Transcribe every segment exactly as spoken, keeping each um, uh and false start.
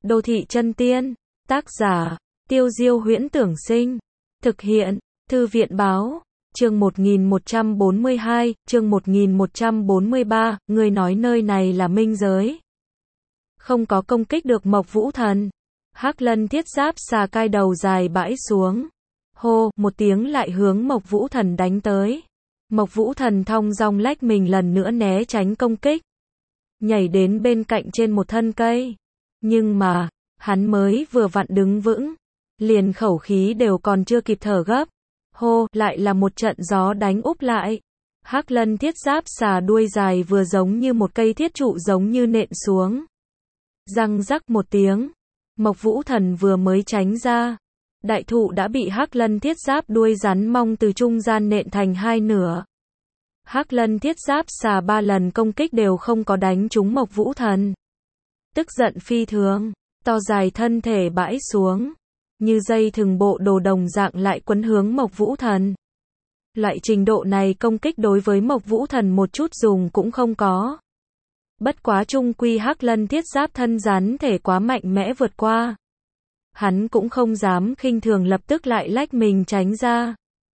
Đô thị chân tiên. Tác giả, Tiêu Diêu Huyễn Tưởng Sinh. Thực hiện, Thư viện Báo. Chương một nghìn một trăm bốn mươi hai, chương một nghìn một trăm bốn mươi ba, người nói nơi này là minh giới. Không có công kích được Mộc Vũ Thần. Hắc Lân thiết giáp xà cai đầu dài bãi xuống. Hô, một tiếng lại hướng Mộc Vũ Thần đánh tới. Mộc Vũ Thần thong dong lách mình lần nữa né tránh công kích. Nhảy đến bên cạnh trên một thân cây. Nhưng mà, hắn mới vừa vặn đứng vững. Liền khẩu khí đều còn chưa kịp thở gấp. Hô, lại là một trận gió đánh úp lại. Hắc Lân thiết giáp xà đuôi dài vừa giống như một cây thiết trụ giống như nện xuống. Răng rắc một tiếng. Mộc Vũ Thần vừa mới tránh ra. Đại thụ đã bị Hắc Lân thiết giáp đuôi rắn mong từ trung gian nện thành hai nửa. Hắc Lân thiết giáp xà ba lần công kích đều không có đánh trúng Mộc Vũ Thần. Tức giận phi thường, to dài thân thể bãi xuống. Như dây thừng bộ đồ đồng dạng lại quấn hướng Mộc Vũ Thần. Loại trình độ này công kích đối với Mộc Vũ Thần một chút dùng cũng không có. Bất quá trung quy Hắc Lân thiết giáp thân rắn thể quá mạnh mẽ vượt qua. Hắn cũng không dám khinh thường lập tức lại lách mình tránh ra.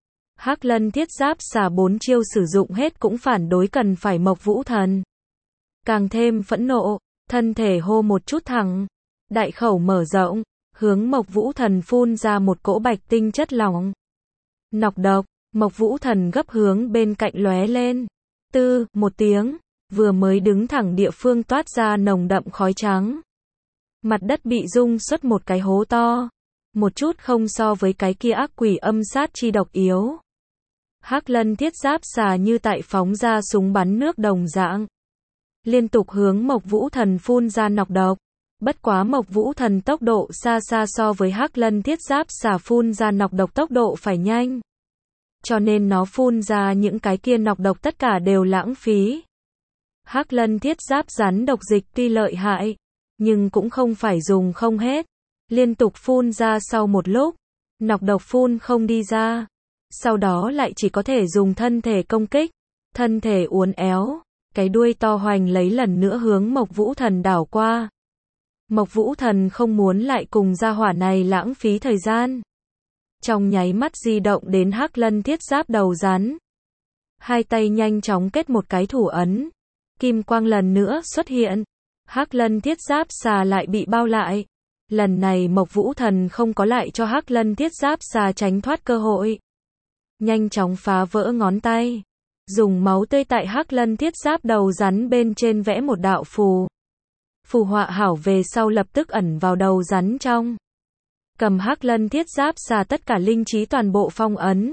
Hắc Lân thiết giáp xà bốn chiêu sử dụng hết cũng phản đối cần phải Mộc Vũ Thần. Càng thêm phẫn nộ, thân thể hô một chút thẳng. Đại khẩu mở rộng, hướng Mộc Vũ Thần phun ra một cỗ bạch tinh chất lỏng. Nọc độc, Mộc Vũ Thần gấp hướng bên cạnh lóe lên. Tư, một tiếng, vừa mới đứng thẳng địa phương toát ra nồng đậm khói trắng. Mặt đất bị rung xuất một cái hố to. Một chút không so với cái kia ác quỷ âm sát chi độc yếu. Hắc Lân thiết giáp xà như tại phóng ra súng bắn nước đồng dạng. Liên tục hướng Mộc Vũ Thần phun ra nọc độc. Bất quá Mộc Vũ Thần tốc độ xa xa so với Hắc Lân thiết giáp xà phun ra nọc độc tốc độ phải nhanh. Cho nên nó phun ra những cái kia nọc độc tất cả đều lãng phí. Hắc Lân thiết giáp rắn độc dịch tuy lợi hại, nhưng cũng không phải dùng không hết. Liên tục phun ra sau một lúc, nọc độc phun không đi ra. Sau đó lại chỉ có thể dùng thân thể công kích. Thân thể uốn éo, cái đuôi to hoành lấy lần nữa hướng Mộc Vũ Thần đảo qua. Mộc Vũ Thần không muốn lại cùng gia hỏa này lãng phí thời gian. Trong nháy mắt di động đến Hắc Lân thiết giáp đầu rắn. Hai tay nhanh chóng kết một cái thủ ấn. Kim quang lần nữa xuất hiện. Hắc Lân thiết giáp xà lại bị bao lại. Lần này Mộc Vũ Thần không có lại cho Hắc Lân thiết giáp xà tránh thoát cơ hội. Nhanh chóng phá vỡ ngón tay. Dùng máu tươi tại Hắc Lân thiết giáp đầu rắn bên trên vẽ một đạo phù. Phù họa hảo về sau lập tức ẩn vào đầu rắn trong. Cầm Hắc Lân thiết giáp xà tất cả linh trí toàn bộ phong ấn.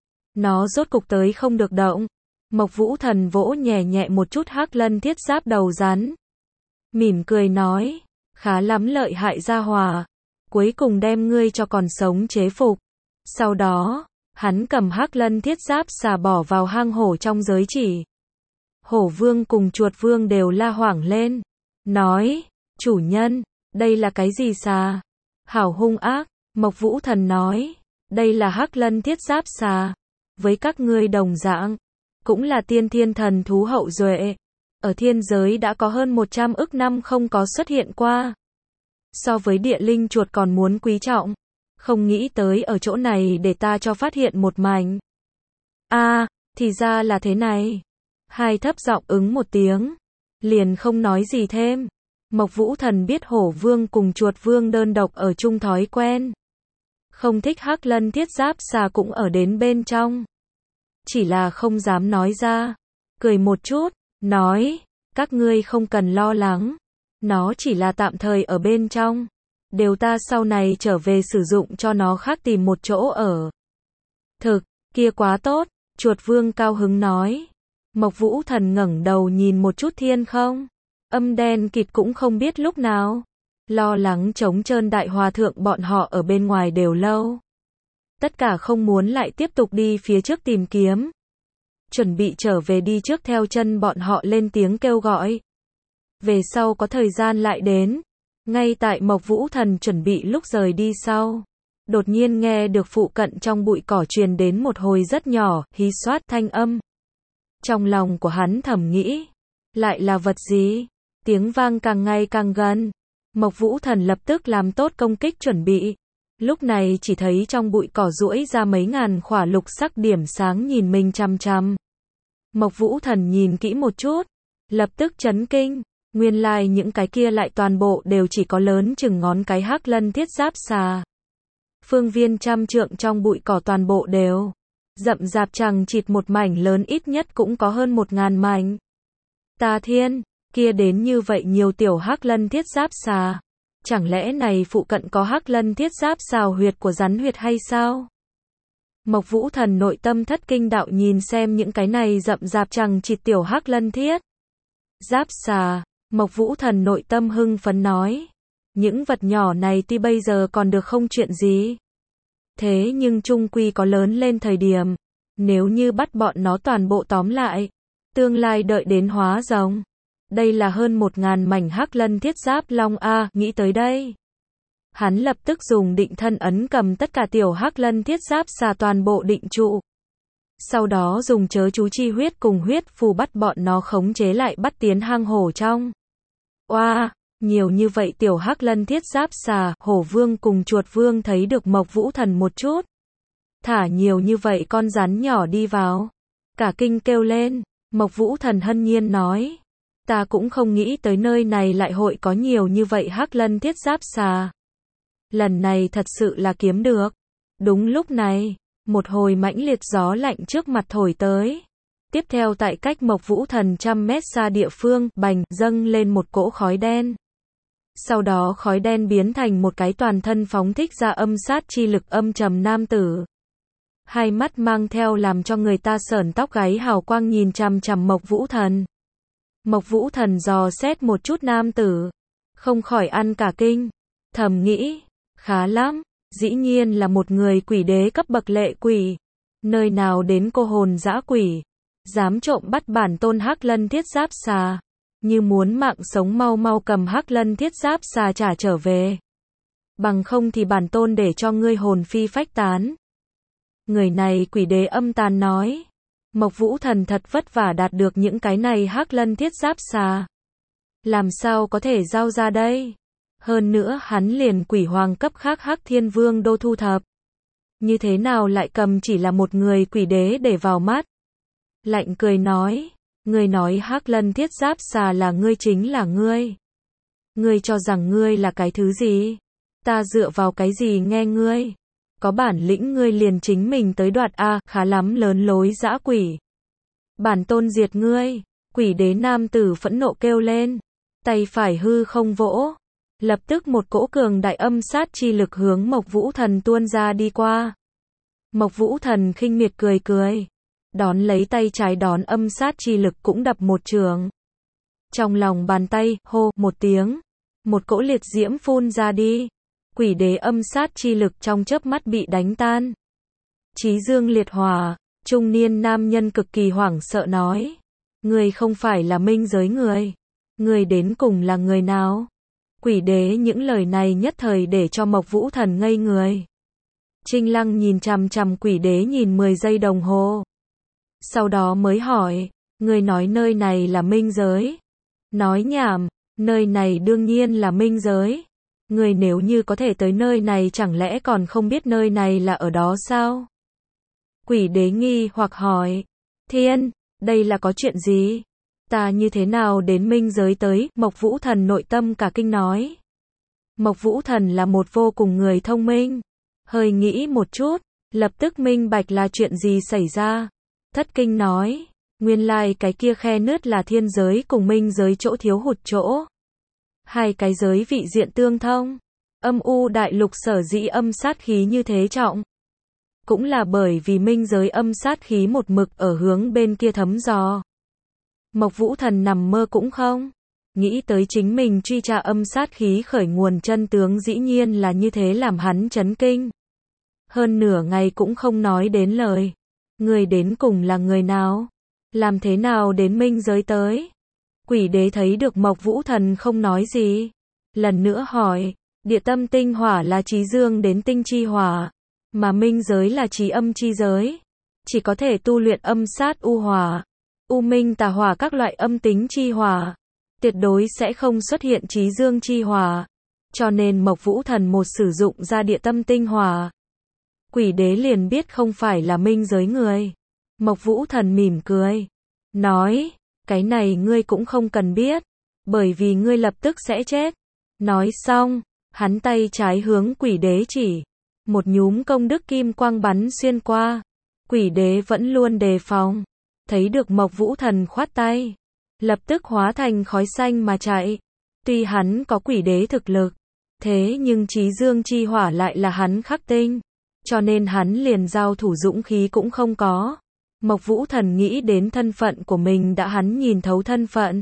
Nó rốt cục tới không được động. Mộc Vũ Thần vỗ nhẹ nhẹ một chút Hắc Lân thiết giáp đầu rắn. Mỉm cười nói, khá lắm lợi hại gia hỏa. Cuối cùng đem ngươi cho còn sống chế phục. Sau đó, hắn cầm Hắc Lân thiết giáp xà bỏ vào hang hổ trong giới chỉ. Hổ vương cùng chuột vương đều la hoảng lên. Nói, chủ nhân, đây là cái gì xà? Hảo hung ác. Mộc Vũ Thần nói, đây là Hắc Lân thiết giáp xà. Với các ngươi đồng dạng, cũng là tiên thiên thần thú hậu duệ. Ở thiên giới đã có hơn một trăm ức năm không có xuất hiện qua. So với địa linh chuột còn muốn quý trọng. Không nghĩ tới ở chỗ này để ta cho phát hiện một mảnh. A, à, thì ra là thế này. Hai thấp giọng ứng một tiếng. Liền không nói gì thêm. Mộc Vũ Thần biết hổ vương cùng chuột vương đơn độc ở chung thói quen. Không thích Hắc Lân thiết giáp xà cũng ở đến bên trong. Chỉ là không dám nói ra. Cười một chút, nói, các ngươi không cần lo lắng. Nó chỉ là tạm thời ở bên trong. Đều ta sau này trở về sử dụng cho nó khác tìm một chỗ ở. Thực, kia quá tốt, chuột vương cao hứng nói. Mộc Vũ Thần ngẩng đầu nhìn một chút thiên không. Âm đen kịt cũng không biết lúc nào. Lo lắng trống trơn đại hòa thượng bọn họ ở bên ngoài đều lâu. Tất cả không muốn lại tiếp tục đi phía trước tìm kiếm. Chuẩn bị trở về đi trước theo chân bọn họ lên tiếng kêu gọi. Về sau có thời gian lại đến. Ngay tại Mộc Vũ Thần chuẩn bị lúc rời đi sau. Đột nhiên nghe được phụ cận trong bụi cỏ truyền đến một hồi rất nhỏ, hí xoát thanh âm. Trong lòng của hắn thầm nghĩ. Lại là vật gì? Tiếng vang càng ngày càng gần. Mộc Vũ Thần lập tức làm tốt công kích chuẩn bị. Lúc này chỉ thấy trong bụi cỏ duỗi ra mấy ngàn khỏa lục sắc điểm sáng nhìn mình chằm chằm. Mộc Vũ Thần nhìn kỹ một chút, lập tức chấn kinh, nguyên lai like những cái kia lại toàn bộ đều chỉ có lớn chừng ngón cái hắc lân thiết giáp xà. Phương viên trăm trượng trong bụi cỏ toàn bộ đều rậm rạp chằng chịt một mảnh lớn, ít nhất cũng có hơn một ngàn mảnh. Ta thiên, kia đến như vậy nhiều tiểu hắc lân thiết giáp xà. Chẳng lẽ này phụ cận có hắc lân thiết giáp xào huyệt của rắn huyệt hay sao? Mộc Vũ Thần nội tâm thất kinh đạo nhìn xem những cái này rậm rạp chằng chịt tiểu hắc lân thiết giáp xà. Mộc Vũ Thần nội tâm hưng phấn nói, những vật nhỏ này tuy bây giờ còn được không chuyện gì, thế nhưng chung quy có lớn lên thời điểm, nếu như bắt bọn nó toàn bộ tóm lại, tương lai đợi đến hóa rồng, đây là hơn một ngàn mảnh hắc lân thiết giáp long a, nghĩ tới đây. Hắn lập tức dùng định thân ấn cầm tất cả tiểu hắc lân thiết giáp xà toàn bộ định trụ. Sau đó dùng chớ chú chi huyết cùng huyết phù bắt bọn nó khống chế lại bắt tiến hang hổ trong. Oa, wow, nhiều như vậy tiểu hắc lân thiết giáp xà, hổ vương cùng chuột vương thấy được Mộc Vũ Thần một chút. Thả nhiều như vậy con rắn nhỏ đi vào. Cả kinh kêu lên, Mộc Vũ Thần hân nhiên nói. Ta cũng không nghĩ tới nơi này lại hội có nhiều như vậy hắc lân thiết giáp xà. Lần này thật sự là kiếm được. Đúng lúc này, một hồi mãnh liệt gió lạnh trước mặt thổi tới. Tiếp theo tại cách Mộc Vũ Thần trăm mét xa địa phương, bành, dâng lên một cỗ khói đen. Sau đó khói đen biến thành một cái toàn thân phóng thích ra âm sát chi lực âm trầm nam tử. Hai mắt mang theo làm cho người ta sởn tóc gáy hào quang nhìn chằm chằm Mộc Vũ Thần. Mộc Vũ Thần dò xét một chút nam tử, không khỏi ăn cả kinh, thầm nghĩ, khá lắm, dĩ nhiên là một người quỷ đế cấp bậc lệ quỷ, nơi nào đến cô hồn dã quỷ, dám trộm bắt bản tôn hắc lân thiết giáp xà, như muốn mạng sống mau mau cầm hắc lân thiết giáp xà trả trở về, bằng không thì bản tôn để cho ngươi hồn phi phách tán. Người này quỷ đế âm tàn nói. Mộc Vũ Thần thật vất vả đạt được những cái này hắc lân thiết giáp xà. Làm sao có thể giao ra đây? Hơn nữa hắn liền quỷ hoàng cấp khác hắc thiên vương đô thu thập. Như thế nào lại cầm chỉ là một người quỷ đế để vào mắt? Lạnh cười nói, ngươi nói hắc lân thiết giáp xà là ngươi chính là ngươi. Ngươi cho rằng ngươi là cái thứ gì? Ta dựa vào cái gì nghe ngươi? Có bản lĩnh ngươi liền chính mình tới đoạt a, khá lắm lớn lối dã quỷ. Bản tôn diệt ngươi, quỷ đế nam tử phẫn nộ kêu lên, tay phải hư không vỗ, lập tức một cỗ cường đại âm sát chi lực hướng Mộc Vũ Thần tuôn ra đi qua. Mộc Vũ Thần khinh miệt cười cười, đón lấy tay trái đón âm sát chi lực cũng đập một trường. Trong lòng bàn tay, hô một tiếng, một cỗ liệt diễm phun ra đi. Quỷ đế âm sát chi lực trong chớp mắt bị đánh tan. Chí dương liệt hỏa, trung niên nam nhân cực kỳ hoảng sợ nói. Người không phải là minh giới người. Người đến cùng là người nào? Quỷ đế những lời này nhất thời để cho Mộc Vũ Thần ngây người. Trinh Lăng nhìn chằm chằm quỷ đế nhìn mười giây đồng hồ. Sau đó mới hỏi, người nói nơi này là minh giới. Nói nhảm, nơi này đương nhiên là minh giới. Người nếu như có thể tới nơi này chẳng lẽ còn không biết nơi này là ở đó sao? Quỷ đế nghi hoặc hỏi. Thiên, đây là có chuyện gì? Ta như thế nào đến minh giới tới? Mộc Vũ Thần nội tâm cả kinh nói. Mộc Vũ Thần là một vô cùng người thông minh. Hơi nghĩ một chút, lập tức minh bạch là chuyện gì xảy ra. Thất kinh nói. Nguyên lai cái kia khe nứt là thiên giới cùng minh giới chỗ thiếu hụt chỗ. Hai cái giới vị diện tương thông. Âm u đại lục sở dĩ âm sát khí như thế trọng. Cũng là bởi vì minh giới âm sát khí một mực ở hướng bên kia thấm dò. Mộc Vũ Thần nằm mơ cũng không nghĩ tới chính mình truy tra âm sát khí khởi nguồn chân tướng dĩ nhiên là như thế làm hắn chấn kinh. Hơn nửa ngày cũng không nói đến lời. Người đến cùng là người nào? Làm thế nào đến minh giới tới? Quỷ đế thấy được Mộc Vũ Thần không nói gì. Lần nữa hỏi, địa tâm tinh hỏa là chí dương đến tinh chi hỏa, mà minh giới là chí âm chi giới. Chỉ có thể tu luyện âm sát u hỏa, u minh tà hỏa các loại âm tính chi hỏa. Tuyệt đối sẽ không xuất hiện chí dương chi hỏa. cho nên Mộc Vũ Thần một sử dụng ra địa tâm tinh hỏa. Quỷ đế liền biết không phải là minh giới người. Mộc Vũ Thần mỉm cười, nói, cái này ngươi cũng không cần biết, bởi vì ngươi lập tức sẽ chết. Nói xong, hắn tay trái hướng quỷ đế chỉ, một nhúm công đức kim quang bắn xuyên qua. Quỷ đế vẫn luôn đề phòng, thấy được Mộc Vũ Thần khoát tay, lập tức hóa thành khói xanh mà chạy. Tuy hắn có quỷ đế thực lực, thế nhưng Chí Dương chi hỏa lại là hắn khắc tinh, cho nên hắn liền giao thủ dũng khí cũng không có. Mộc Vũ Thần nghĩ đến thân phận của mình đã hắn nhìn thấu thân phận.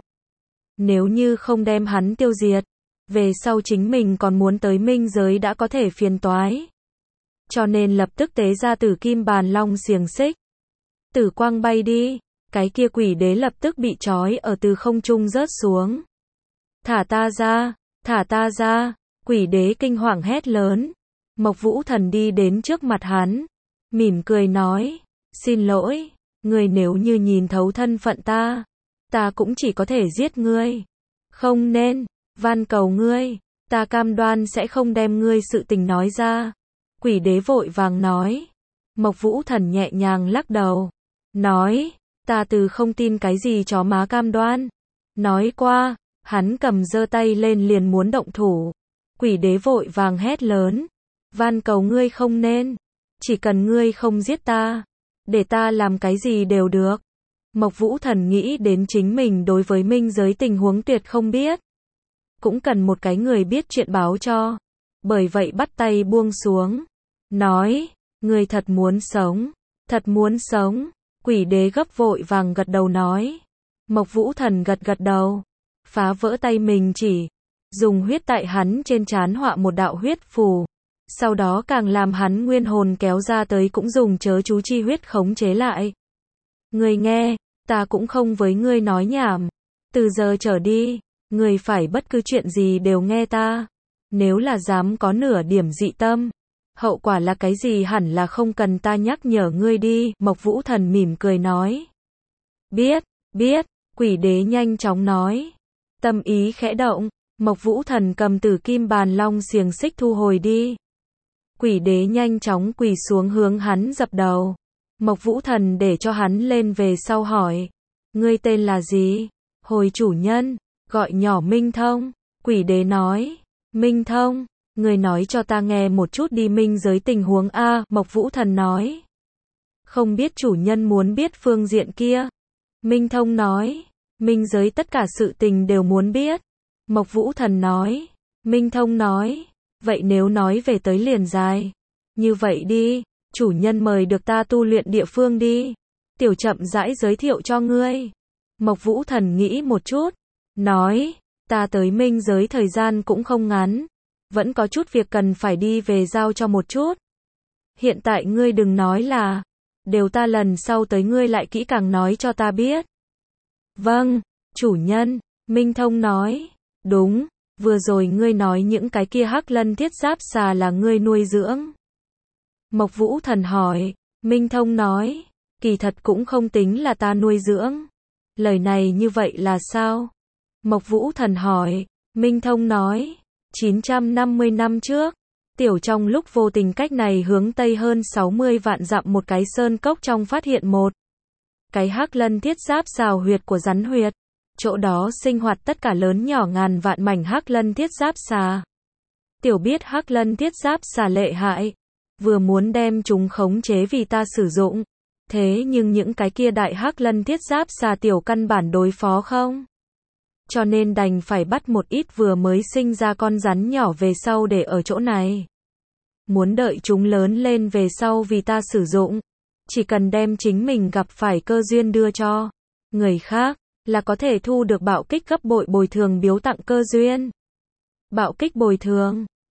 Nếu như không đem hắn tiêu diệt, về sau chính mình còn muốn tới minh giới đã có thể phiền toái. Cho nên lập tức tế ra Tử Kim Bàn Long xiềng xích. Tử quang bay đi, cái kia quỷ đế lập tức bị trói ở từ không trung rớt xuống. Thả ta ra, thả ta ra, quỷ đế kinh hoàng hét lớn. Mộc Vũ Thần đi đến trước mặt hắn, mỉm cười nói, xin lỗi, ngươi nếu như nhìn thấu thân phận ta, ta cũng chỉ có thể giết ngươi. Không nên, van cầu ngươi, ta cam đoan sẽ không đem ngươi sự tình nói ra. Quỷ đế vội vàng nói. Mộc Vũ Thần nhẹ nhàng lắc đầu, nói, ta từ không tin cái gì chó má cam đoan. Nói qua, hắn cầm giơ tay lên liền muốn động thủ. Quỷ đế vội vàng hét lớn, van cầu ngươi không nên, chỉ cần ngươi không giết ta, để ta làm cái gì đều được. Mộc Vũ Thần nghĩ đến chính mình đối với minh giới tình huống tuyệt không biết, cũng cần một cái người biết chuyện báo cho, bởi vậy bắt tay buông xuống, nói, ngươi thật muốn sống, thật muốn sống. Quỷ đế gấp vội vàng gật đầu nói. Mộc Vũ Thần gật gật đầu, phá vỡ tay mình chỉ, dùng huyết tại hắn trên trán họa một đạo huyết phù, sau đó càng làm hắn nguyên hồn kéo ra tới cũng dùng chớ chú chi huyết khống chế lại. Ngươi nghe, ta cũng không với ngươi nói nhảm, từ giờ trở đi, ngươi phải bất cứ chuyện gì đều nghe ta, nếu là dám có nửa điểm dị tâm, hậu quả là cái gì hẳn là không cần ta nhắc nhở ngươi đi. Mộc Vũ Thần mỉm cười nói. Biết, biết, quỷ đế nhanh chóng nói. Tâm ý khẽ động, Mộc Vũ Thần cầm Tử Kim Bàn Long xiềng xích thu hồi đi. Quỷ đế nhanh chóng quỳ xuống hướng hắn dập đầu. Mộc Vũ Thần để cho hắn lên về sau hỏi, ngươi tên là gì? Hồi chủ nhân, gọi nhỏ Minh Thông. Quỷ đế nói, Minh Thông, ngươi nói cho ta nghe một chút đi minh giới tình huống a. Mộc Vũ Thần nói, không biết chủ nhân muốn biết phương diện kia. Minh Thông nói, minh giới tất cả sự tình đều muốn biết. Mộc Vũ Thần nói, Minh Thông nói, vậy nếu nói về tới liền dài. Như vậy đi, chủ nhân mời được ta tu luyện địa phương đi. Tiểu chậm rãi giới thiệu cho ngươi. Mộc Vũ Thần nghĩ một chút, nói, ta tới minh giới thời gian cũng không ngắn, vẫn có chút việc cần phải đi về giao cho một chút. Hiện tại ngươi đừng nói là, đều ta lần sau tới ngươi lại kỹ càng nói cho ta biết. Vâng, chủ nhân. Minh Thông nói, đúng, vừa rồi ngươi nói những cái kia hắc lân thiết giáp xà là ngươi nuôi dưỡng. Mộc Vũ Thần hỏi. Minh Thông nói, kỳ thật cũng không tính là ta nuôi dưỡng. Lời này như vậy là sao? Mộc Vũ Thần hỏi. Minh Thông nói, chín trăm năm mươi năm trước, tiểu trong lúc vô tình cách này hướng tây hơn sáu mươi vạn dặm một cái sơn cốc trong phát hiện một cái hắc lân thiết giáp xào huyệt của rắn huyệt. Chỗ đó sinh hoạt tất cả lớn nhỏ ngàn vạn mảnh hắc lân thiết giáp xà. Tiểu biết hắc lân thiết giáp xà lệ hại, vừa muốn đem chúng khống chế vì ta sử dụng, thế nhưng những cái kia đại hắc lân thiết giáp xà tiểu căn bản đối phó không. Cho nên đành phải bắt một ít vừa mới sinh ra con rắn nhỏ về sau để ở chỗ này. Muốn đợi chúng lớn lên về sau vì ta sử dụng, chỉ cần đem chính mình gặp phải cơ duyên đưa cho người khác, là có thể thu được bạo kích gấp bội bồi thường biếu tặng cơ duyên. Bạo kích bồi thường